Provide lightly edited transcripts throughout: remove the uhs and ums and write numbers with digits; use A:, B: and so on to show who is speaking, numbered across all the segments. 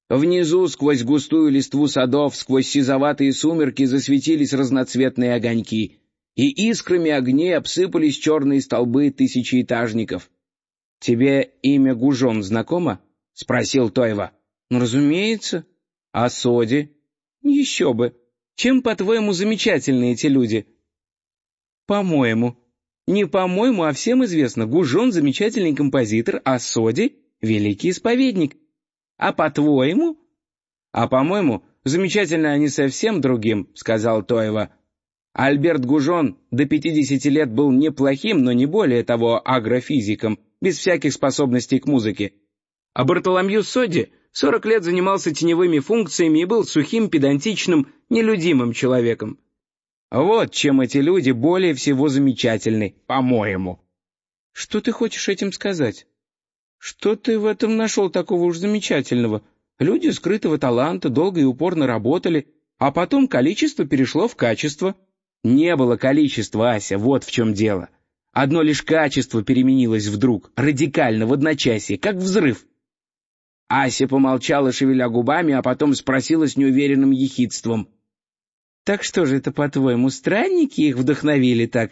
A: Внизу, сквозь густую листву садов, сквозь сизоватые сумерки засветились разноцветные огоньки, и искрами огней обсыпались черные столбы тысячеэтажников. — Тебе имя Гужон знакомо? — спросил Тойва. — Ну, разумеется. — А Соди? — Еще бы. Чем, по-твоему, замечательны эти люди? — По-моему. Не по-моему, а всем известно, Гужон — замечательный композитор, а Соди — великий исповедник. А по-твоему? — А по-моему, замечательно они совсем другим, — сказал Тойва. Альберт Гужон до 50 лет был неплохим, но не более того агрофизиком, без всяких способностей к музыке. А Бартоломью Соди 40 лет занимался теневыми функциями и был сухим, педантичным, нелюдимым человеком. Вот чем эти люди более всего замечательны, по-моему. Что ты хочешь этим сказать? Что ты в этом нашел такого уж замечательного? Люди скрытого таланта долго и упорно работали, а потом количество перешло в качество. Не было количества, Ася, вот в чем дело. Одно лишь качество переменилось вдруг, радикально, в одночасье, как взрыв. Ася помолчала, шевеля губами, а потом спросила с неуверенным ехидством. «Так что же это, по-твоему, странники их вдохновили так?»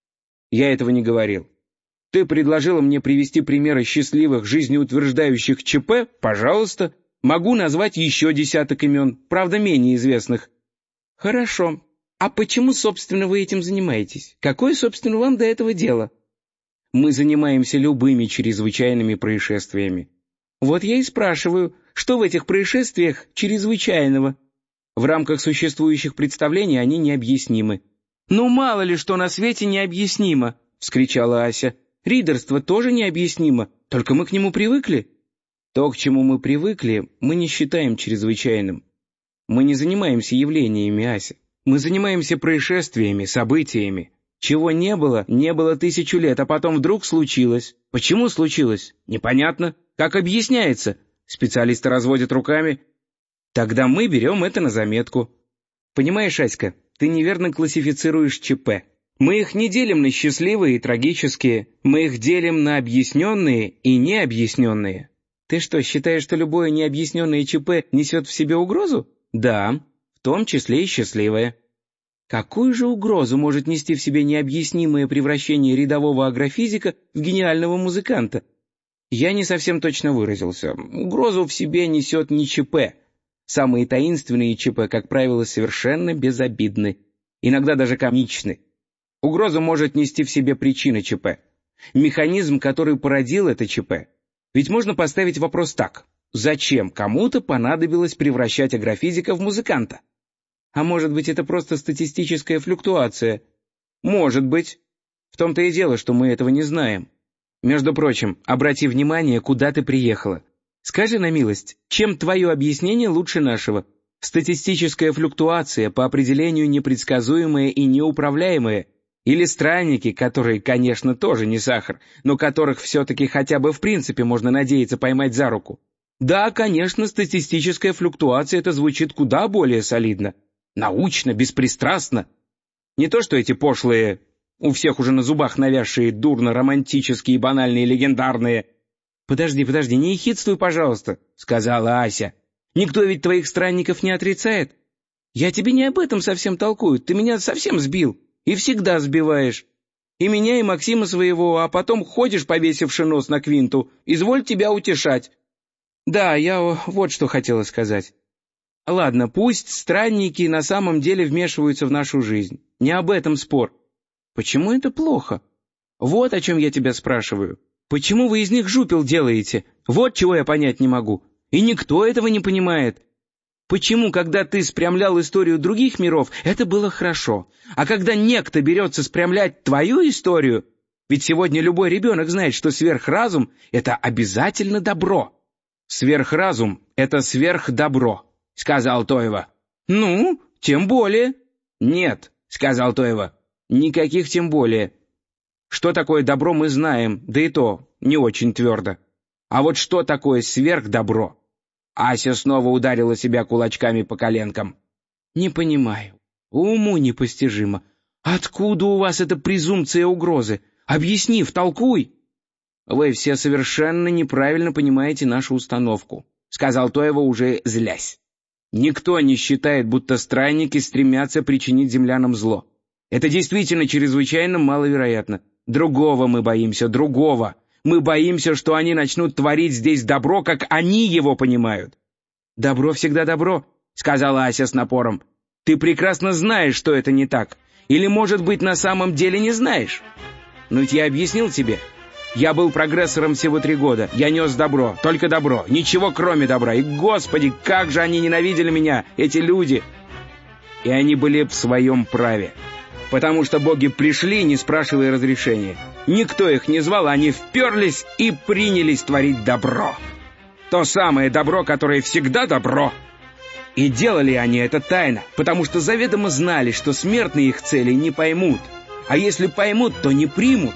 A: «Я этого не говорил. Ты предложила мне привести примеры счастливых, жизнеутверждающих ЧП? Пожалуйста. Могу назвать еще десяток имен, правда, менее известных». «Хорошо. А почему, собственно, вы этим занимаетесь? Какое, собственно, вам до этого дело?» «Мы занимаемся любыми чрезвычайными происшествиями». «Вот я и спрашиваю, что в этих происшествиях чрезвычайного?» «В рамках существующих представлений они необъяснимы». «Ну, мало ли что на свете необъяснимо!» — вскричала Ася. «Ридерство тоже необъяснимо, только мы к нему привыкли». «То, к чему мы привыкли, мы не считаем чрезвычайным. Мы не занимаемся явлениями, Ася. Мы занимаемся происшествиями, событиями. Чего не было 1000 лет, а потом вдруг случилось. Почему случилось? Непонятно. Как объясняется? Специалисты разводят руками. Тогда мы берем это на заметку. Понимаешь, Аська, ты неверно классифицируешь ЧП. Мы их не делим на счастливые и трагические. Мы их делим на объясненные и необъясненные. Ты что, считаешь, что любое необъясненное ЧП несет в себе угрозу? Да, в том числе и счастливое. Какую же угрозу может нести в себе необъяснимое превращение рядового агрофизика в гениального музыканта? Я не совсем точно выразился. Угрозу в себе несет не ЧП. Самые таинственные ЧП, как правило, совершенно безобидны, иногда даже комичны. Угрозу может нести в себе причина ЧП. Механизм, который породил это ЧП. Ведь можно поставить вопрос так. Зачем кому-то понадобилось превращать агрофизика в музыканта? А может быть, это просто статистическая флюктуация? Может быть. В том-то и дело, что мы этого не знаем. Между прочим, обрати внимание, куда ты приехала. Скажи на милость, чем твое объяснение лучше нашего? Статистическая флюктуация, по определению непредсказуемая и неуправляемая, или странники, которые, конечно, тоже не сахар, но которых все-таки хотя бы в принципе можно надеяться поймать за руку? Да, конечно, статистическая флюктуация — это звучит куда более солидно. Научно, беспристрастно. Не то что эти пошлые, у всех уже на зубах навязшие дурно-романтические, банальные, легендарные. «Подожди, не ехидствуй, пожалуйста», — сказала Ася. «Никто ведь твоих странников не отрицает. Я тебе не об этом совсем толкую, ты меня совсем сбил и всегда сбиваешь. И меня, и Максима своего, а потом ходишь, повесивши нос на квинту, изволь тебя утешать». Да, я вот что хотела сказать. Ладно, пусть странники на самом деле вмешиваются в нашу жизнь. Не об этом спор. Почему это плохо? Вот о чем я тебя спрашиваю. Почему вы из них жупел делаете? Вот чего я понять не могу. И никто этого не понимает. Почему, когда ты спрямлял историю других миров, это было хорошо? А когда некто берется спрямлять твою историю... Ведь сегодня любой ребенок знает, что сверхразум — это обязательно добро. «Сверхразум — это сверхдобро», — сказал Тойва. «Ну, тем более». «Нет», — сказал Тойва, — «никаких тем более. Что такое добро, мы знаем, да и то не очень твердо. А вот что такое сверхдобро?» Ася снова ударила себя кулачками по коленкам. «Не понимаю. Уму непостижимо. Откуда у вас эта презумпция угрозы? Объясни, втолкуй». «Вы все совершенно неправильно понимаете нашу установку. — сказал Тоева, уже злясь. «Никто не считает, будто странники стремятся причинить землянам зло. Это действительно чрезвычайно маловероятно. Другого мы боимся, другого. Мы боимся, что они начнут творить здесь добро, как они его понимают». «Добро всегда добро», — сказала Ася с напором. «Ты прекрасно знаешь, что это не так. Или, может быть, на самом деле не знаешь? Но ведь я объяснил тебе. Я был прогрессором всего 3 года. Я нес добро, только добро, ничего кроме добра. И, Господи, как же они ненавидели меня, эти люди!» И они были в своем праве. Потому что боги пришли, не спрашивая разрешения. Никто их не звал, они вперлись и принялись творить добро. То самое добро, которое всегда добро. И делали они это тайно, потому что заведомо знали, что смертные их цели не поймут. А если поймут, то не примут.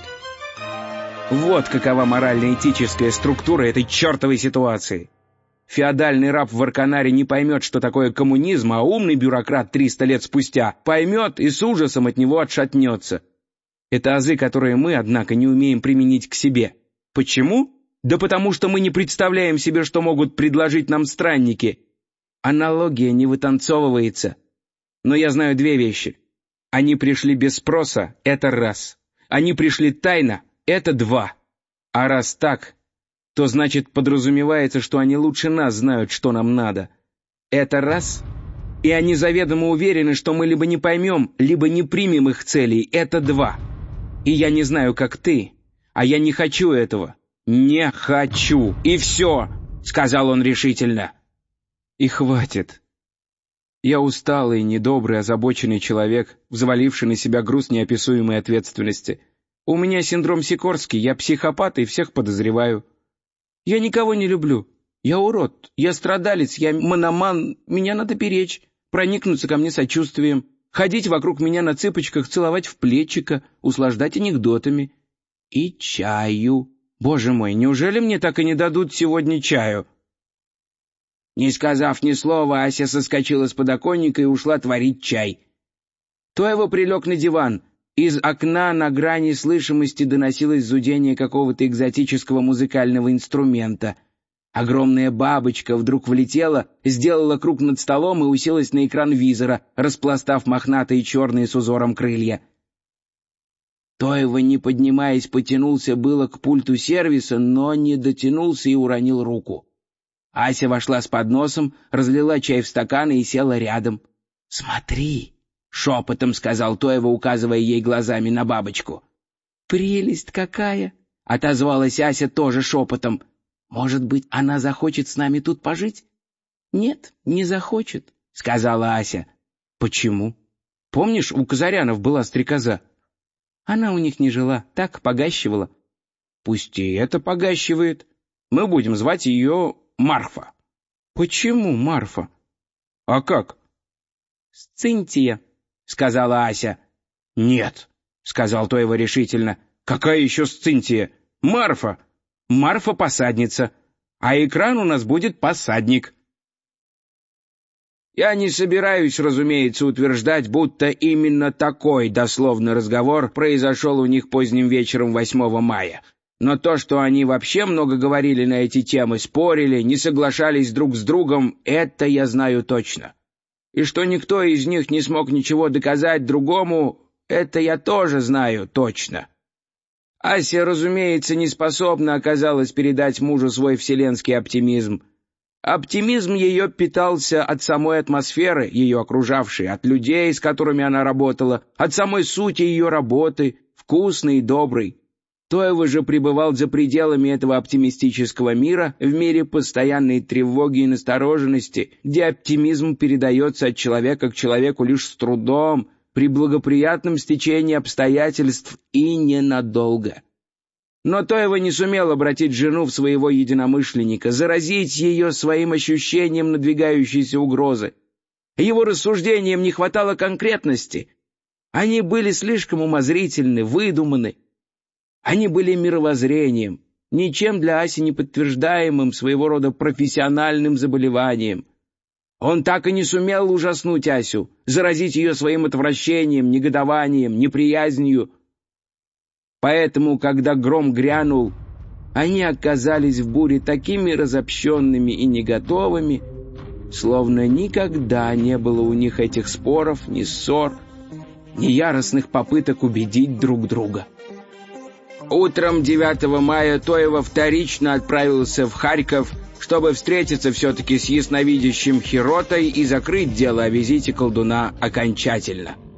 A: Вот какова морально-этическая структура этой чертовой ситуации. Феодальный раб в Арканаре не поймет, что такое коммунизм, а умный бюрократ 300 лет спустя поймет и с ужасом от него отшатнется. Это азы, которые мы, однако, не умеем применить к себе. Почему? Да потому что мы не представляем себе, что могут предложить нам странники. Аналогия не вытанцовывается. Но я знаю 2 вещи. Они пришли без спроса — это раз. Они пришли тайно — это 2. А раз так, то значит подразумевается, что они лучше нас знают, что нам надо. Это раз. И они заведомо уверены, что мы либо не поймем, либо не примем их целей. Это 2. И я не знаю, как ты, а я не хочу этого. Не хочу. И все, — сказал он решительно. И хватит. Я усталый, недобрый, озабоченный человек, взваливший на себя груз неописуемой ответственности. У меня синдром Сикорски, я психопат и всех подозреваю. Я никого не люблю. Я урод, я страдалец, я мономан, меня надо беречь, проникнуться ко мне сочувствием, ходить вокруг меня на цыпочках, целовать в плечико, услаждать анекдотами. И чаю. Боже мой, неужели мне так и не дадут сегодня чаю? Не сказав ни слова, Ася соскочила с подоконника и ушла творить чай. Тоева прилег на диван. Из окна на грани слышимости доносилось зудение какого-то экзотического музыкального инструмента. Огромная бабочка вдруг влетела, сделала круг над столом и уселась на экран визора, распластав мохнатые черные с узором крылья. Тоева, не поднимаясь, потянулся было к пульту сервиса, но не дотянулся и уронил руку. Ася вошла с подносом, разлила чай в стакан и села рядом. «Смотри!» — шепотом сказал Тоева, указывая ей глазами на бабочку. «Прелесть какая!» — отозвалась Ася тоже шепотом. «Может быть, она захочет с нами тут пожить?» «Нет, не захочет», — сказала Ася. «Почему? Помнишь, у Казарянов была стрекоза?» «Она у них не жила, так погащивала». «Пусть и это погащивает. Мы будем звать ее Марфа». «Почему Марфа?» «А как?» «Сцинтия», — сказала Ася. «Нет», — сказал Тоева решительно. «Какая еще Сцинтия? Марфа! Марфа — посадница, а экран у нас будет посадник». Я не собираюсь, разумеется, утверждать, будто именно такой дословный разговор произошел у них поздним вечером 8 мая. Но то, что они вообще много говорили на эти темы, спорили, не соглашались друг с другом, это я знаю точно. И что никто из них не смог ничего доказать другому, это я тоже знаю точно. Ася, разумеется, не способна оказалась передать мужу свой вселенский оптимизм. Оптимизм ее питался от самой атмосферы, ее окружавшей, от людей, с которыми она работала, от самой сути ее работы, вкусной и доброй. Тоева же пребывал за пределами этого оптимистического мира, в мире постоянной тревоги и настороженности, где оптимизм передается от человека к человеку лишь с трудом, при благоприятном стечении обстоятельств и ненадолго. Но Тоева не сумел обратить жену в своего единомышленника, заразить ее своим ощущением надвигающейся угрозы. Его рассуждениям не хватало конкретности. Они были слишком умозрительны, выдуманы. Они были мировоззрением, ничем для Аси не подтверждаемым, своего рода профессиональным заболеванием. Он так и не сумел ужаснуть Асю, заразить ее своим отвращением, негодованием, неприязнью. Поэтому, когда гром грянул, Они оказались в буре такими разобщенными и не готовыми, словно никогда не было у них этих споров, ни ссор, ни яростных попыток убедить друг друга. Утром 9 мая Тоева вторично отправился в Харьков, чтобы встретиться все-таки с ясновидящим Хиротой и закрыть дело о визите колдуна окончательно.